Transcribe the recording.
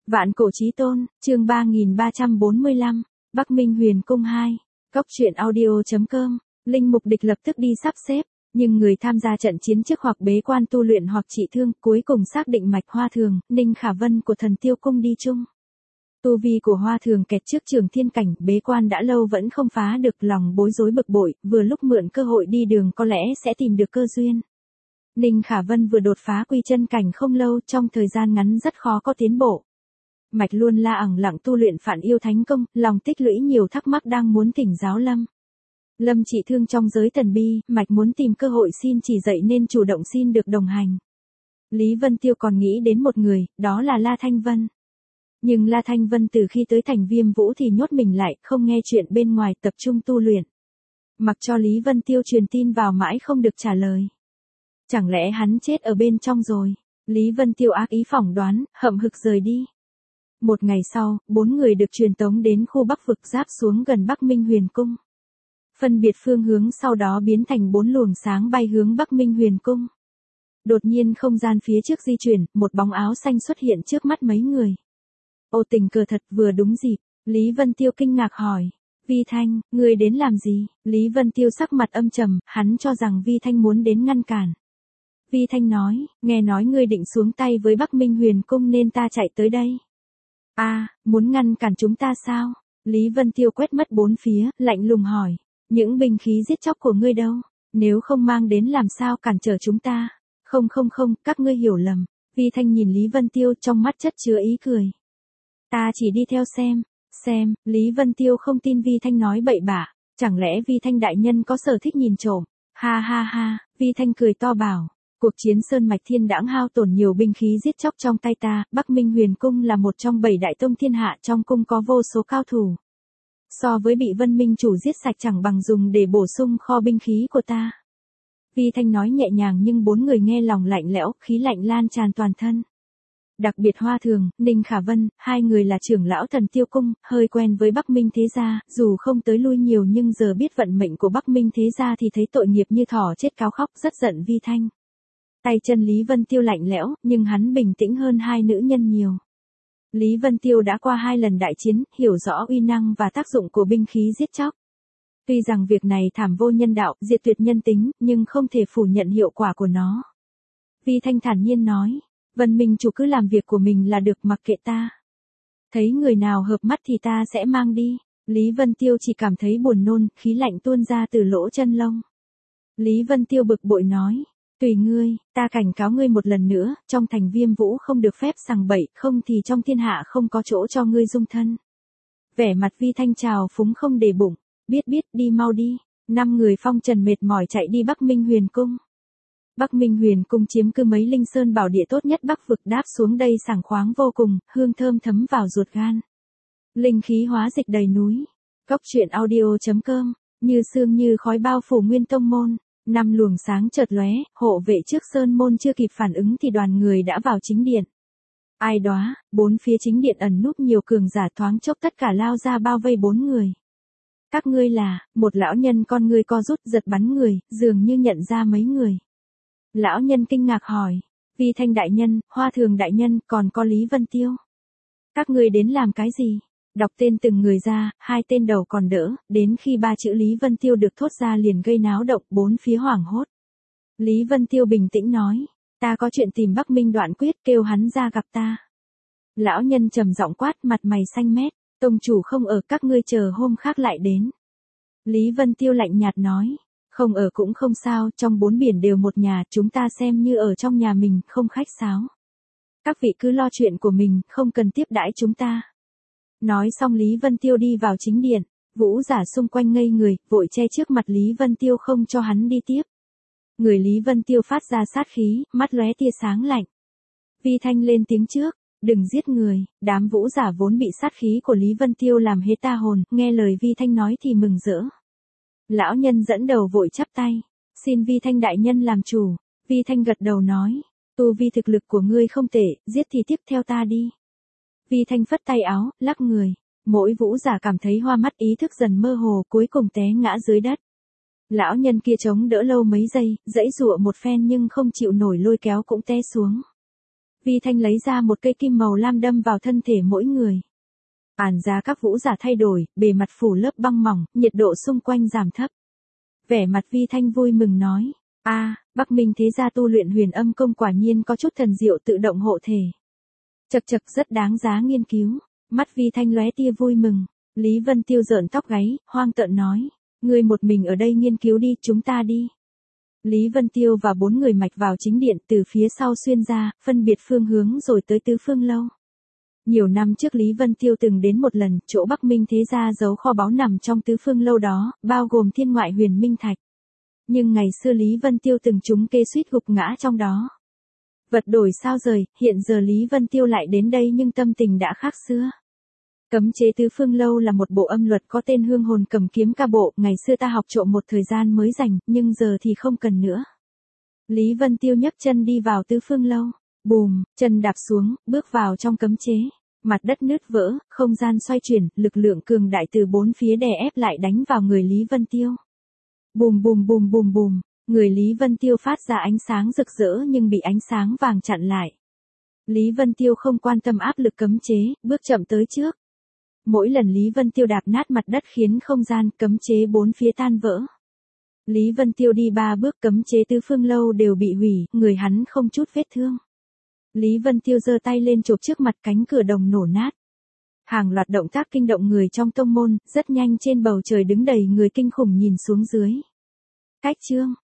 Vạn cổ chí tôn, chương 3345, Bắc Minh Huyền Cung 2. Cốc truyện audio.com, linh mục địch lập tức đi sắp xếp, nhưng người tham gia trận chiến trước hoặc bế quan tu luyện hoặc trị thương, cuối cùng xác định Mạch Hoa Thường, Ninh Khả Vân của Thần Tiêu Cung đi chung. Tu vi của Hoa Thường kẹt trước Trường Thiên cảnh, bế quan đã lâu vẫn không phá được, lòng bối rối bực bội, vừa lúc mượn cơ hội đi đường có lẽ sẽ tìm được cơ duyên. Ninh Khả Vân vừa đột phá quy chân cảnh không lâu, trong thời gian ngắn rất khó có tiến bộ. Mạch luôn la ẳng lặng tu luyện Phản Yêu Thánh Công, lòng tích lũy nhiều thắc mắc đang muốn thỉnh giáo Lâm. Lâm trị thương trong giới thần bi, Mạch muốn tìm cơ hội xin chỉ dạy nên chủ động xin được đồng hành. Lý Vân Tiêu còn nghĩ đến một người, đó là La Thanh Vân. Nhưng La Thanh Vân từ khi tới thành Viêm Vũ thì nhốt mình lại, không nghe chuyện bên ngoài, tập trung tu luyện. Mặc cho Lý Vân Tiêu truyền tin vào mãi không được trả lời. Chẳng lẽ hắn chết ở bên trong rồi? Lý Vân Tiêu ác ý phỏng đoán, hậm hực rời đi. Một ngày sau, 4 người được truyền tống đến khu Bắc vực giáp xuống gần Bắc Minh Huyền Cung. Phân biệt phương hướng sau đó biến thành 4 luồng sáng bay hướng Bắc Minh Huyền Cung. Đột nhiên không gian phía trước di chuyển, một bóng áo xanh xuất hiện trước mắt mấy người. Ô tình cờ thật, vừa đúng dịp. Lý Vân Tiêu kinh ngạc hỏi. Vi Thanh, ngươi đến làm gì? Lý Vân Tiêu sắc mặt âm trầm, hắn cho rằng Vi Thanh muốn đến ngăn cản. Vi Thanh nói, nghe nói ngươi định xuống tay với Bắc Minh Huyền Cung nên ta chạy tới đây. Muốn ngăn cản chúng ta sao? Lý Vân Tiêu quét mắt bốn phía, lạnh lùng hỏi. Những binh khí giết chóc của ngươi đâu? Nếu không mang đến làm sao cản trở chúng ta? Không, các ngươi hiểu lầm. Vi Thanh nhìn Lý Vân Tiêu trong mắt chất chứa ý cười. Ta chỉ đi theo xem. Lý Vân Tiêu không tin Vi Thanh nói bậy bạ. Chẳng lẽ Vi Thanh đại nhân có sở thích nhìn trộm? Ha, Vi Thanh cười to bảo. Cuộc chiến Sơn Mạch Thiên Đãng hao tổn nhiều binh khí giết chóc trong tay ta, Bắc Minh Huyền Cung là một trong 7 đại tông thiên hạ, trong cung có vô số cao thủ. So với bị Vân Minh chủ giết sạch chẳng bằng dùng để bổ sung kho binh khí của ta. Vi Thanh nói nhẹ nhàng nhưng 4 người nghe lòng lạnh lẽo, khí lạnh lan tràn toàn thân. Đặc biệt Hoa Thường, Ninh Khả Vân, 2 người là trưởng lão Thần Tiêu Cung, hơi quen với Bắc Minh thế gia, dù không tới lui nhiều nhưng giờ biết vận mệnh của Bắc Minh thế gia thì thấy tội nghiệp như thỏ chết cáo khóc, rất giận Vi Thanh. Tay chân Lý Vân Tiêu lạnh lẽo, nhưng hắn bình tĩnh hơn 2 nữ nhân nhiều. Lý Vân Tiêu đã qua 2 lần đại chiến, hiểu rõ uy năng và tác dụng của binh khí giết chóc. Tuy rằng việc này thảm vô nhân đạo, diệt tuyệt nhân tính, nhưng không thể phủ nhận hiệu quả của nó. Vi Thanh thản nhiên nói, Vân Minh chủ cứ làm việc của mình là được, mặc kệ ta. Thấy người nào hợp mắt thì ta sẽ mang đi. Lý Vân Tiêu chỉ cảm thấy buồn nôn, khí lạnh tuôn ra từ lỗ chân lông. Lý Vân Tiêu bực bội nói. Tùy ngươi, ta cảnh cáo ngươi một lần nữa, trong thành Viêm Vũ không được phép sằng bậy, không thì trong thiên hạ không có chỗ cho ngươi dung thân. Vẻ mặt Vi Thanh trào phúng không để bụng, biết, đi mau đi. 5 người phong trần mệt mỏi chạy đi Bắc Minh Huyền Cung. Bắc Minh Huyền Cung chiếm cứ mấy linh sơn bảo địa tốt nhất Bắc vực, đáp xuống đây sảng khoáng vô cùng, hương thơm thấm vào ruột gan. Linh khí hóa dịch đầy núi. Cốc truyện audio.com, như sương như khói bao phủ nguyên tông môn. 5 luồng sáng chợt lóe, hộ vệ trước sơn môn chưa kịp phản ứng thì đoàn người đã vào chính điện. Ai đoá, 4 phía chính điện ẩn núp nhiều cường giả, thoáng chốc tất cả lao ra bao vây 4 người. Các ngươi là? Một lão nhân con ngươi co rút giật bắn người, dường như nhận ra mấy người. Lão nhân kinh ngạc hỏi, Vi Thanh đại nhân, Hoa Thường đại nhân, còn có Lý Vân Tiêu. Các ngươi đến làm cái gì? Đọc tên từng người ra, 2 tên đầu còn đỡ, đến khi 3 chữ Lý Vân Tiêu được thốt ra liền gây náo động, 4 phía hoảng hốt. Lý Vân Tiêu bình tĩnh nói, ta có chuyện tìm Bắc Minh Đoạn Quyết, kêu hắn ra gặp ta. Lão nhân trầm giọng quát, mặt mày xanh mét, tông chủ không ở, các ngươi chờ hôm khác lại đến. Lý Vân Tiêu lạnh nhạt nói, không ở cũng không sao, trong 4 biển đều một nhà, chúng ta xem như ở trong nhà mình, không khách sáo. Các vị cứ lo chuyện của mình, không cần tiếp đãi chúng ta. Nói xong Lý Vân Tiêu đi vào chính điện, vũ giả xung quanh ngây người, vội che trước mặt Lý Vân Tiêu không cho hắn đi tiếp. Người Lý Vân Tiêu phát ra sát khí, mắt lóe tia sáng lạnh. Vi Thanh lên tiếng trước, đừng giết người. Đám vũ giả vốn bị sát khí của Lý Vân Tiêu làm hế ta hồn, nghe lời Vi Thanh nói thì mừng rỡ. Lão nhân dẫn đầu vội chắp tay, xin Vi Thanh đại nhân làm chủ. Vi Thanh gật đầu nói, tu vi thực lực của ngươi không tệ, giết thì tiếp theo ta đi. Vi Thanh phất tay áo, lắc người, mỗi vũ giả cảm thấy hoa mắt, ý thức dần mơ hồ, cuối cùng té ngã dưới đất. Lão nhân kia chống đỡ lâu mấy giây, giãy giụa một phen nhưng không chịu nổi lôi kéo cũng té xuống. Vi Thanh lấy ra một cây kim màu lam đâm vào thân thể mỗi người. Ản giá các vũ giả thay đổi, bề mặt phủ lớp băng mỏng, nhiệt độ xung quanh giảm thấp. Vẻ mặt Vi Thanh vui mừng nói, Bắc Minh thế gia tu luyện huyền âm công quả nhiên có chút thần diệu tự động hộ thể. Chậc chậc rất đáng giá nghiên cứu. Mắt Vi Thanh lóe tia vui mừng. Lý Vân Tiêu rợn tóc gáy, hoang tợn nói, ngươi một mình ở đây nghiên cứu đi, chúng ta đi. Lý Vân Tiêu và 4 người mạch vào chính điện từ phía sau xuyên ra, phân biệt phương hướng rồi tới Tứ Phương Lâu. Nhiều năm trước Lý Vân Tiêu từng đến một lần, chỗ Bắc Minh thế gia giấu kho báu nằm trong Tứ Phương Lâu đó, bao gồm thiên ngoại huyền minh thạch. Nhưng ngày xưa Lý Vân Tiêu từng trúng kê suýt gục ngã trong đó. Vật đổi sao rời, hiện giờ Lý Vân Tiêu lại đến đây nhưng tâm tình đã khác xưa. Cấm chế Tứ Phương Lâu là một bộ âm luật có tên Hương Hồn Cầm Kiếm Ca Bộ, ngày xưa ta học trộm một thời gian mới rành, nhưng giờ thì không cần nữa. Lý Vân Tiêu nhấc chân đi vào Tứ Phương Lâu, bùm, chân đạp xuống, bước vào trong cấm chế. Mặt đất nứt vỡ, không gian xoay chuyển, lực lượng cường đại từ 4 phía đè ép lại đánh vào người Lý Vân Tiêu. Bùm bùm bùm bùm bùm, người Lý Vân Tiêu phát ra ánh sáng rực rỡ nhưng bị ánh sáng vàng chặn lại. Lý Vân Tiêu không quan tâm áp lực cấm chế, bước chậm tới trước. Mỗi lần Lý Vân Tiêu đạp nát mặt đất khiến không gian cấm chế 4 phía tan vỡ. Lý Vân Tiêu đi 3 bước cấm chế Tứ Phương Lâu đều bị hủy, người hắn không chút vết thương. Lý Vân Tiêu giơ tay lên chộp trước mặt cánh cửa đồng nổ nát. Hàng loạt động tác kinh động người trong tông môn, rất nhanh trên bầu trời đứng đầy người kinh khủng nhìn xuống dưới. Cách chương